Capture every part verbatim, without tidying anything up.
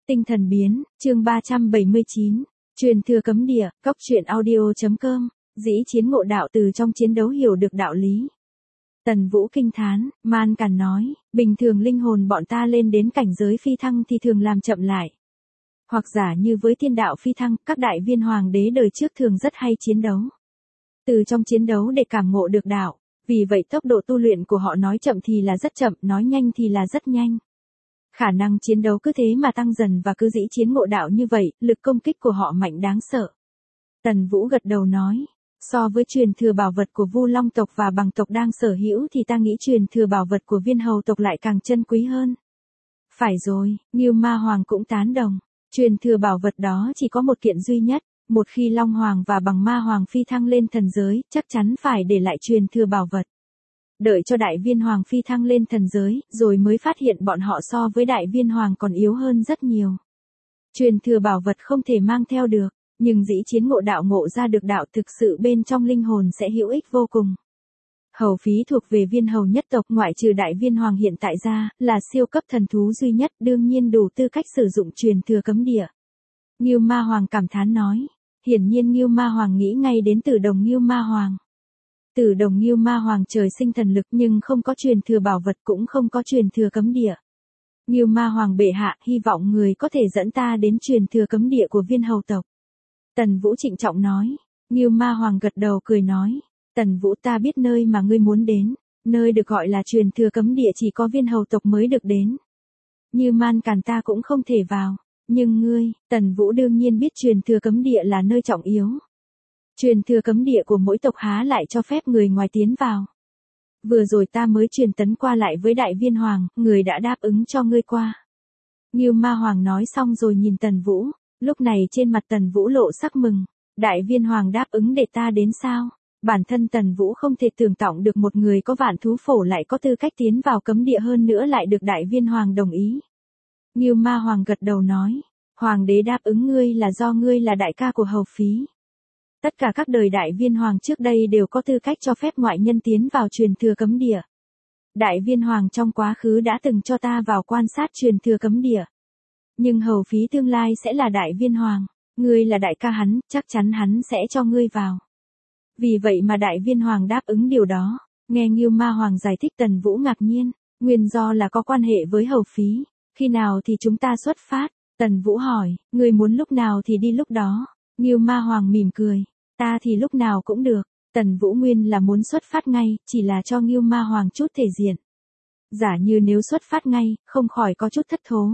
Tinh thần biến, chương ba trăm bảy mươi chín, truyền thừa cấm địa, cóc truyện audio.com, dĩ chiến ngộ đạo từ trong chiến đấu hiểu được đạo lý. Tần Vũ kinh thán, Man Càn nói, bình thường linh hồn bọn ta lên đến cảnh giới phi thăng thì thường làm chậm lại. Hoặc giả như với thiên đạo phi thăng, các đại viên hoàng đế đời trước thường rất hay chiến đấu. Từ trong chiến đấu để cảm ngộ được đạo, vì vậy tốc độ tu luyện của họ nói chậm thì là rất chậm, nói nhanh thì là rất nhanh. Khả năng chiến đấu cứ thế mà tăng dần và cứ dĩ chiến ngộ đạo như vậy, lực công kích của họ mạnh đáng sợ. Tần Vũ gật đầu nói, so với truyền thừa bảo vật của Vu Long tộc và Bằng tộc đang sở hữu thì ta nghĩ truyền thừa bảo vật của Viên Hầu tộc lại càng chân quý hơn. Phải rồi, Ngưu Ma Hoàng cũng tán đồng, truyền thừa bảo vật đó chỉ có một kiện duy nhất, một khi Long Hoàng và Bằng Ma Hoàng phi thăng lên thần giới, chắc chắn phải để lại truyền thừa bảo vật. Đợi cho đại viên hoàng phi thăng lên thần giới, rồi mới phát hiện bọn họ so với đại viên hoàng còn yếu hơn rất nhiều. Truyền thừa bảo vật không thể mang theo được, nhưng dĩ chiến ngộ đạo ngộ ra được đạo thực sự bên trong linh hồn sẽ hữu ích vô cùng. Hầu Phí thuộc về Viên Hầu nhất tộc, ngoại trừ đại viên hoàng hiện tại ra, là siêu cấp thần thú duy nhất, đương nhiên đủ tư cách sử dụng truyền thừa cấm địa. Ngưu Ma Hoàng cảm thán nói, hiển nhiên Ngưu Ma Hoàng nghĩ ngay đến Tử Đồng Ngưu Ma Hoàng. Tử Đồng Ngưu Ma Hoàng trời sinh thần lực nhưng không có truyền thừa bảo vật, cũng không có truyền thừa cấm địa. Ngưu Ma Hoàng bệ hạ, hy vọng người có thể dẫn ta đến truyền thừa cấm địa của Viên Hầu tộc. Tần Vũ trịnh trọng nói. Ngưu Ma Hoàng gật đầu cười nói, Tần Vũ, ta biết nơi mà ngươi muốn đến, nơi được gọi là truyền thừa cấm địa chỉ có Viên Hầu tộc mới được đến. Như Man Càn ta cũng không thể vào, nhưng ngươi, Tần Vũ đương nhiên biết truyền thừa cấm địa là nơi trọng yếu. Truyền thừa cấm địa của mỗi tộc há lại cho phép người ngoài tiến vào. Vừa rồi ta mới truyền tấn qua lại với đại viên hoàng, người đã đáp ứng cho ngươi qua. Ngưu Ma Hoàng nói xong rồi nhìn Tần Vũ, lúc này trên mặt Tần Vũ lộ sắc mừng. Đại viên hoàng đáp ứng để ta đến sao? Bản thân Tần Vũ không thể tưởng tượng được một người có vạn thú phổ lại có tư cách tiến vào cấm địa, hơn nữa lại được đại viên hoàng đồng ý. Ngưu Ma Hoàng gật đầu nói, Hoàng đế đáp ứng ngươi là do ngươi là đại ca của Hầu Phí. Tất cả các đời đại viên hoàng trước đây đều có tư cách cho phép ngoại nhân tiến vào truyền thừa cấm địa. Đại viên hoàng trong quá khứ đã từng cho ta vào quan sát truyền thừa cấm địa. Nhưng Hầu Phí tương lai sẽ là đại viên hoàng, ngươi là đại ca hắn, chắc chắn hắn sẽ cho ngươi vào. Vì vậy mà đại viên hoàng đáp ứng điều đó. Nghe Ngưu Ma Hoàng giải thích, Tần Vũ ngạc nhiên, nguyên do là có quan hệ với Hầu Phí. Khi nào thì chúng ta xuất phát? Tần Vũ hỏi, ngươi muốn lúc nào thì đi lúc đó. Ngưu Ma Hoàng mỉm cười, ta thì lúc nào cũng được. Tần Vũ nguyên là muốn xuất phát ngay, chỉ là cho Ngưu Ma Hoàng chút thể diện. Giả như nếu xuất phát ngay, không khỏi có chút thất thố.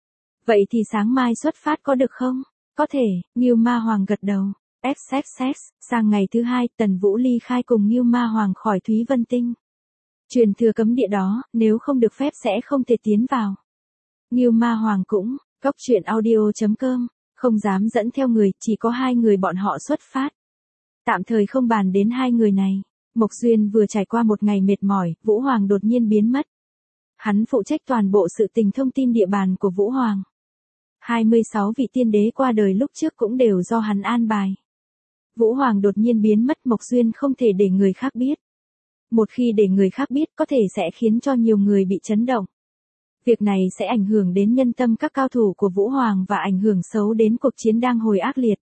Vậy thì sáng mai xuất phát có được không? Có thể, Ngưu Ma Hoàng gật đầu. ích ích ích, sang ngày thứ hai, Tần Vũ ly khai cùng Ngưu Ma Hoàng khỏi Thúy Vân Tinh. Truyền thừa cấm địa đó, nếu không được phép sẽ không thể tiến vào. Ngưu Ma Hoàng cũng, cóc truyện audio.com, không dám dẫn theo người, chỉ có hai người bọn họ xuất phát. Tạm thời không bàn đến hai người này. Mộc Duyên vừa trải qua một ngày mệt mỏi, Vũ Hoàng đột nhiên biến mất. Hắn phụ trách toàn bộ sự tình thông tin địa bàn của Vũ Hoàng. hai mươi sáu vị tiên đế qua đời lúc trước cũng đều do hắn an bài. Vũ Hoàng đột nhiên biến mất, Mộc Duyên không thể để người khác biết. Một khi để người khác biết có thể sẽ khiến cho nhiều người bị chấn động. Việc này sẽ ảnh hưởng đến nhân tâm các cao thủ của Vũ Hoàng và ảnh hưởng xấu đến cuộc chiến đang hồi ác liệt.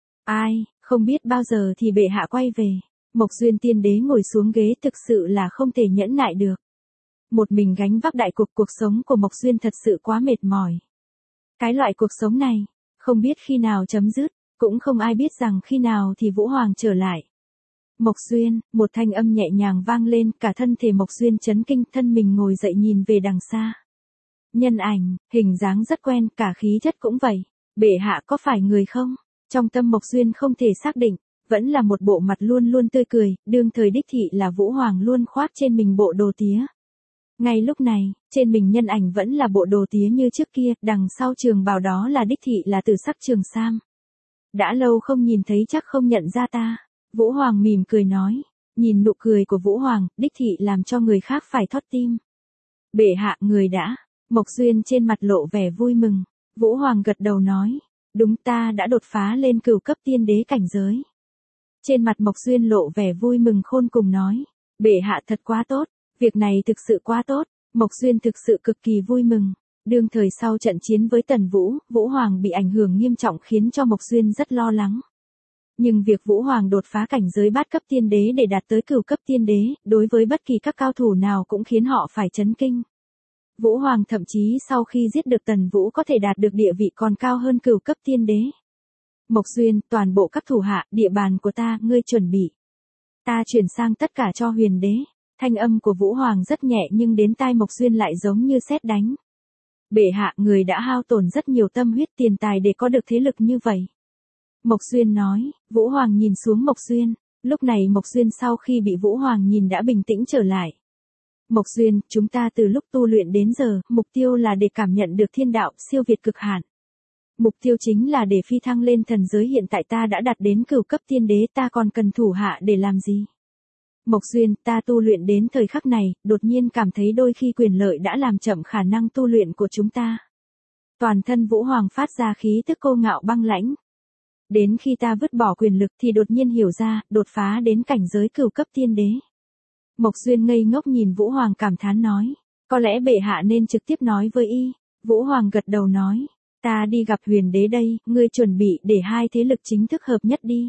Ai, không biết bao giờ thì bệ hạ quay về. Mộc Duyên tiên đế ngồi xuống ghế, thực sự là không thể nhẫn nại được. Một mình gánh vác đại cục, cuộc sống của Mộc Duyên thật sự quá mệt mỏi. Cái loại cuộc sống này, không biết khi nào chấm dứt, cũng không ai biết rằng khi nào thì Vũ Hoàng trở lại. Mộc Duyên, một thanh âm nhẹ nhàng vang lên, cả thân thể Mộc Duyên chấn kinh, thân mình ngồi dậy nhìn về đằng xa. Nhân ảnh, hình dáng rất quen, cả khí chất cũng vậy. Bệ hạ có phải người không? Trong tâm Mộc Duyên không thể xác định, vẫn là một bộ mặt luôn luôn tươi cười, đương thời đích thị là Vũ Hoàng luôn khoác trên mình bộ đồ tía. Ngay lúc này, trên mình nhân ảnh vẫn là bộ đồ tía như trước kia, đằng sau trường bào đó là đích thị là tử sắc trường sam. Đã lâu không nhìn thấy chắc không nhận ra ta. Vũ Hoàng mỉm cười nói, nhìn nụ cười của Vũ Hoàng, đích thị làm cho người khác phải thót tim. Bệ hạ, người đã. Mộc Duyên trên mặt lộ vẻ vui mừng. Vũ Hoàng gật đầu nói, đúng, ta đã đột phá lên cửu cấp tiên đế cảnh giới. Trên mặt Mộc Duyên lộ vẻ vui mừng khôn cùng nói, bệ hạ thật quá tốt, việc này thực sự quá tốt. Mộc Duyên thực sự cực kỳ vui mừng. Đương thời sau trận chiến với Tần Vũ, Vũ Hoàng bị ảnh hưởng nghiêm trọng khiến cho Mộc Duyên rất lo lắng. Nhưng việc Vũ Hoàng đột phá cảnh giới bát cấp tiên đế để đạt tới cửu cấp tiên đế, đối với bất kỳ các cao thủ nào cũng khiến họ phải chấn kinh. Vũ Hoàng thậm chí sau khi giết được Tần Vũ có thể đạt được địa vị còn cao hơn cửu cấp tiên đế. Mộc Duyên, toàn bộ các thủ hạ, địa bàn của ta, ngươi chuẩn bị. Ta chuyển sang tất cả cho huyền đế. Thanh âm của Vũ Hoàng rất nhẹ nhưng đến tai Mộc Duyên lại giống như sét đánh. Bệ hạ, người đã hao tổn rất nhiều tâm huyết tiền tài để có được thế lực như vậy. Mộc Duyên nói. Vũ Hoàng nhìn xuống Mộc Duyên. Lúc này Mộc Duyên sau khi bị Vũ Hoàng nhìn đã bình tĩnh trở lại. Mộc Duyên, chúng ta từ lúc tu luyện đến giờ, mục tiêu là để cảm nhận được thiên đạo, siêu việt cực hạn. Mục tiêu chính là để phi thăng lên thần giới, hiện tại ta đã đạt đến cửu cấp tiên đế, ta còn cần thủ hạ để làm gì? Mộc Duyên, ta tu luyện đến thời khắc này, đột nhiên cảm thấy đôi khi quyền lợi đã làm chậm khả năng tu luyện của chúng ta. Toàn thân Vũ Hoàng phát ra khí tức cô ngạo băng lãnh. Đến khi ta vứt bỏ quyền lực thì đột nhiên hiểu ra, đột phá đến cảnh giới cửu cấp tiên đế. Mộc Duyên ngây ngốc nhìn Vũ Hoàng cảm thán nói, có lẽ bệ hạ nên trực tiếp nói với y. Vũ Hoàng gật đầu nói, ta đi gặp huyền đế đây, ngươi chuẩn bị để hai thế lực chính thức hợp nhất đi.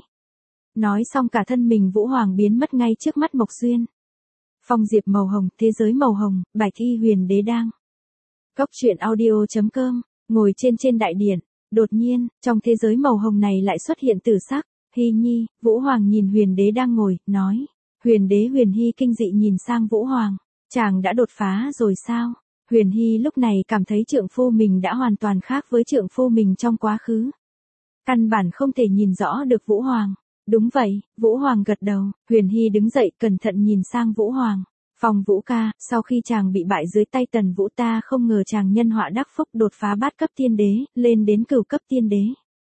Nói xong cả thân mình Vũ Hoàng biến mất ngay trước mắt Mộc Duyên. Phong diệp màu hồng, thế giới màu hồng, bài thi huyền đế đang. Cốc truyện audio chấm com, ngồi trên trên đại điện, đột nhiên, trong thế giới màu hồng này lại xuất hiện tử sắc, Hy Nhi. Vũ Hoàng nhìn huyền đế đang ngồi, nói. Huyền đế Huyền Hy kinh dị nhìn sang Vũ Hoàng, chàng đã đột phá rồi sao? Huyền Hy lúc này cảm thấy trượng phu mình đã hoàn toàn khác với trượng phu mình trong quá khứ. Căn bản không thể nhìn rõ được Vũ Hoàng. Đúng vậy, Vũ Hoàng gật đầu. Huyền Hy đứng dậy cẩn thận nhìn sang Vũ Hoàng. Phong Vũ ca, sau khi chàng bị bại dưới tay Tần Vũ, ta không ngờ chàng nhân họa đắc phúc đột phá bát cấp tiên đế, lên đến cửu cấp tiên đế.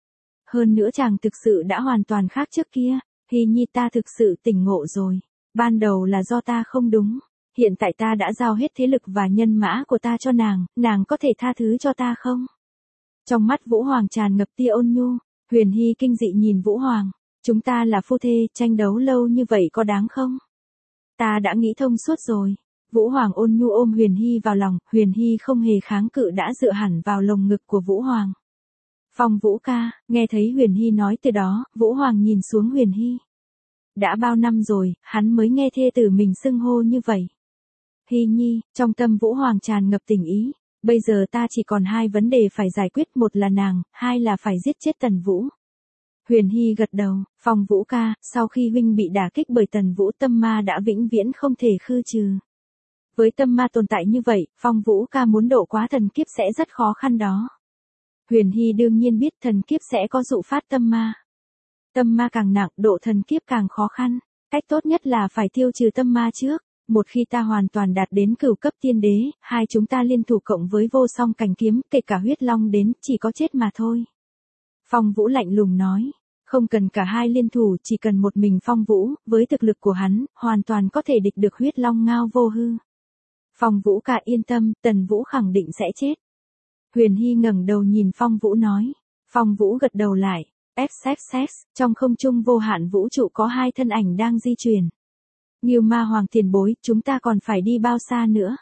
Hơn nữa chàng thực sự đã hoàn toàn khác trước kia. Hy Nhi, ta thực sự tỉnh ngộ rồi. Ban đầu là do ta không đúng. Hiện tại ta đã giao hết thế lực và nhân mã của ta cho nàng, nàng có thể tha thứ cho ta không? Trong mắt Vũ Hoàng tràn ngập tia ôn nhu. Huyền Hy kinh dị nhìn Vũ Hoàng. Chúng ta là phu thê, tranh đấu lâu như vậy có đáng không? Ta đã nghĩ thông suốt rồi. Vũ Hoàng ôn nhu ôm Huyền Hy vào lòng, Huyền Hy không hề kháng cự đã dựa hẳn vào lồng ngực của Vũ Hoàng. Phong Vũ ca, nghe thấy Huyền Hy nói từ đó, Vũ Hoàng nhìn xuống Huyền Hy. Đã bao năm rồi, hắn mới nghe thê tử mình xưng hô như vậy. Hy Nhi, trong tâm Vũ Hoàng tràn ngập tình ý. Bây giờ ta chỉ còn hai vấn đề phải giải quyết, một là nàng, hai là phải giết chết Tần Vũ. Huyền Hy gật đầu. Phong Vũ ca, sau khi huynh bị đả kích bởi Tần Vũ, tâm ma đã vĩnh viễn không thể khư trừ. Với tâm ma tồn tại như vậy, Phong Vũ ca muốn độ quá thần kiếp sẽ rất khó khăn đó. Huyền Hy đương nhiên biết thần kiếp sẽ có dụ phát tâm ma. Tâm ma càng nặng, độ thần kiếp càng khó khăn. Cách tốt nhất là phải tiêu trừ tâm ma trước. Một khi ta hoàn toàn đạt đến cửu cấp tiên đế, hai chúng ta liên thủ cộng với vô song cảnh kiếm, kể cả huyết long đến, chỉ có chết mà thôi. Phong Vũ lạnh lùng nói. Không cần cả hai liên thủ, chỉ cần một mình Phong Vũ, với thực lực của hắn, hoàn toàn có thể địch được huyết long ngao vô hư. Phong Vũ ca yên tâm, Tần Vũ khẳng định sẽ chết. Huyền Hy ngẩng đầu nhìn Phong Vũ nói. Phong Vũ gật đầu lại. ích ích ích, trong không trung vô hạn vũ trụ có hai thân ảnh đang di chuyển. Ngưu Ma Hoàng tiền bối, chúng ta còn phải đi bao xa nữa?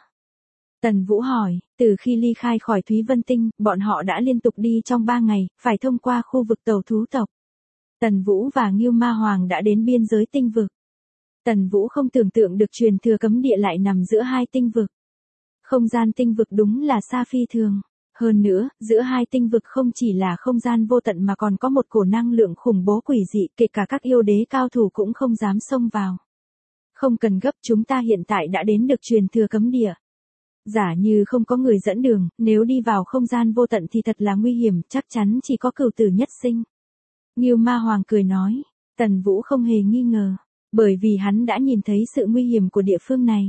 Tần Vũ hỏi, từ khi ly khai khỏi Thúy Vân Tinh, bọn họ đã liên tục đi trong ba ngày, phải thông qua khu vực tàu thú tộc. Tần Vũ và Ngưu Ma Hoàng đã đến biên giới tinh vực. Tần Vũ không tưởng tượng được truyền thừa cấm địa lại nằm giữa hai tinh vực. Không gian tinh vực đúng là xa phi thường. Hơn nữa, giữa hai tinh vực không chỉ là không gian vô tận mà còn có một cổ năng lượng khủng bố quỷ dị, kể cả các yêu đế cao thủ cũng không dám xông vào. Không cần gấp, chúng ta hiện tại đã đến được truyền thừa cấm địa. Giả như không có người dẫn đường, nếu đi vào không gian vô tận thì thật là nguy hiểm, chắc chắn chỉ có cửu tử nhất sinh. Ngưu Ma Hoàng cười nói. Tần Vũ không hề nghi ngờ, bởi vì hắn đã nhìn thấy sự nguy hiểm của địa phương này.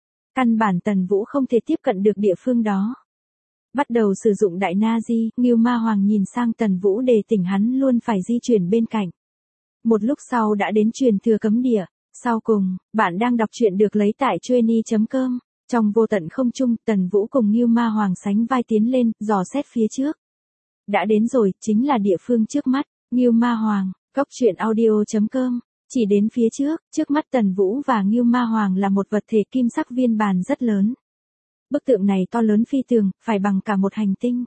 Căn bản Tần Vũ không thể tiếp cận được địa phương đó. Bắt đầu sử dụng đại na di, Ngưu Ma Hoàng nhìn sang Tần Vũ đề tỉnh hắn luôn phải di chuyển bên cạnh. Một lúc sau đã đến truyền thừa cấm địa. Sau cùng, bạn đang đọc truyện được lấy tại chuyenny chấm com. Trong vô tận không trung, Tần Vũ cùng Ngưu Ma Hoàng sánh vai tiến lên, dò xét phía trước. Đã đến rồi, chính là địa phương trước mắt. Ngưu Ma Hoàng, cốc truyện audio chấm com. Chỉ đến phía trước, trước mắt Tần Vũ và Ngưu Ma Hoàng là một vật thể kim sắc viên bàn rất lớn. Bức tượng này to lớn phi thường, phải bằng cả một hành tinh.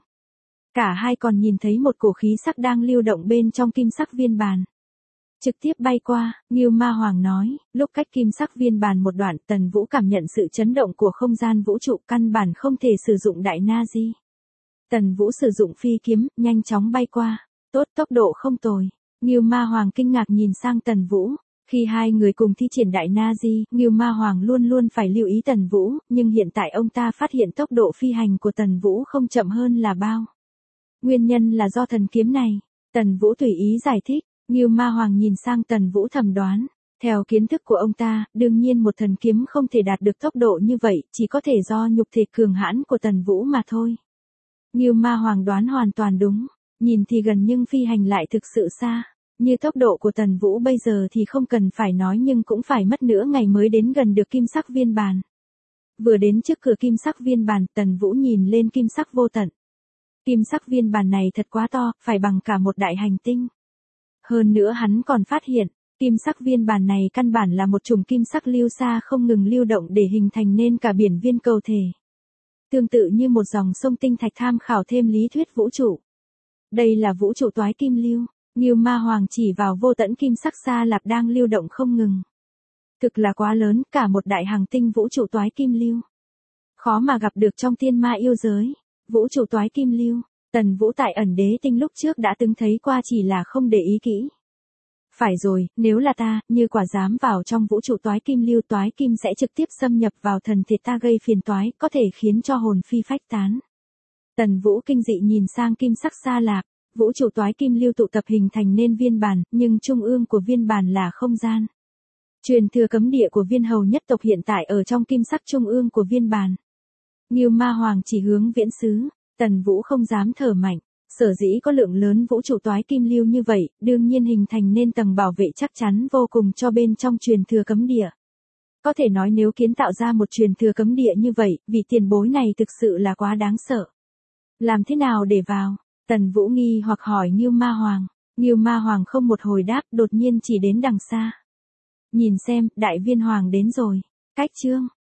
Cả hai còn nhìn thấy một cổ khí sắc đang lưu động bên trong kim sắc viên bàn. Trực tiếp bay qua, Ngưu Ma Hoàng nói, lúc cách kim sắc viên bàn một đoạn, Tần Vũ cảm nhận sự chấn động của không gian vũ trụ, căn bản không thể sử dụng đại na di. Tần Vũ sử dụng phi kiếm, nhanh chóng bay qua. Tốt, tốc độ không tồi. Ngưu Ma Hoàng kinh ngạc nhìn sang Tần Vũ. Khi hai người cùng thi triển đại na di, Ngưu Ma Hoàng luôn luôn phải lưu ý Tần Vũ, nhưng hiện tại ông ta phát hiện tốc độ phi hành của Tần Vũ không chậm hơn là bao. Nguyên nhân là do thần kiếm này. Tần Vũ tùy ý giải thích. Ngưu Ma Hoàng nhìn sang Tần Vũ thầm đoán. Theo kiến thức của ông ta, đương nhiên một thần kiếm không thể đạt được tốc độ như vậy, chỉ có thể do nhục thể cường hãn của Tần Vũ mà thôi. Ngưu Ma Hoàng đoán hoàn toàn đúng. Nhìn thì gần nhưng phi hành lại thực sự xa. Như tốc độ của Tần Vũ bây giờ thì không cần phải nói, nhưng cũng phải mất nửa ngày mới đến gần được kim sắc viên bàn. Vừa đến trước cửa kim sắc viên bàn, Tần Vũ nhìn lên kim sắc vô tận. Kim sắc viên bàn này thật quá to, phải bằng cả một đại hành tinh. Hơn nữa hắn còn phát hiện, kim sắc viên bàn này căn bản là một chùm kim sắc lưu xa không ngừng lưu động để hình thành nên cả biển viên cầu thể. Tương tự như một dòng sông tinh thạch, tham khảo thêm lý thuyết vũ trụ. Đây là vũ trụ toái kim lưu. Ngưu Ma Hoàng chỉ vào vô tận kim sắc xa lạp đang lưu động không ngừng. Cực là quá lớn, cả một đại hành tinh vũ trụ toái kim lưu. Khó mà gặp được trong tiên ma yêu giới. Vũ trụ toái kim lưu, Tần Vũ tại ẩn đế tinh lúc trước đã từng thấy qua, chỉ là không để ý kỹ. Phải rồi, nếu là ta, như quả dám vào trong vũ trụ toái kim lưu, toái kim sẽ trực tiếp xâm nhập vào thần thịt ta, gây phiền toái, có thể khiến cho hồn phi phách tán. Tần Vũ kinh dị nhìn sang kim sắc xa lạp. Vũ trụ toái kim lưu tụ tập hình thành nên viên bàn, nhưng trung ương của viên bàn là không gian. Truyền thừa cấm địa của viên hầu nhất tộc hiện tại ở trong kim sắc trung ương của viên bàn. Ngưu Ma Hoàng chỉ hướng viễn xứ, Tần Vũ không dám thở mạnh. Sở dĩ có lượng lớn vũ trụ toái kim lưu như vậy, đương nhiên hình thành nên tầng bảo vệ chắc chắn vô cùng cho bên trong truyền thừa cấm địa. Có thể nói nếu kiến tạo ra một truyền thừa cấm địa như vậy, vị tiền bối này thực sự là quá đáng sợ. Làm thế nào để vào? Tần Vũ nghi hoặc hỏi Ngưu Ma Hoàng. Ngưu Ma Hoàng không một hồi đáp, đột nhiên chỉ đến đằng xa. Nhìn xem, đại viên hoàng đến rồi. Cách chương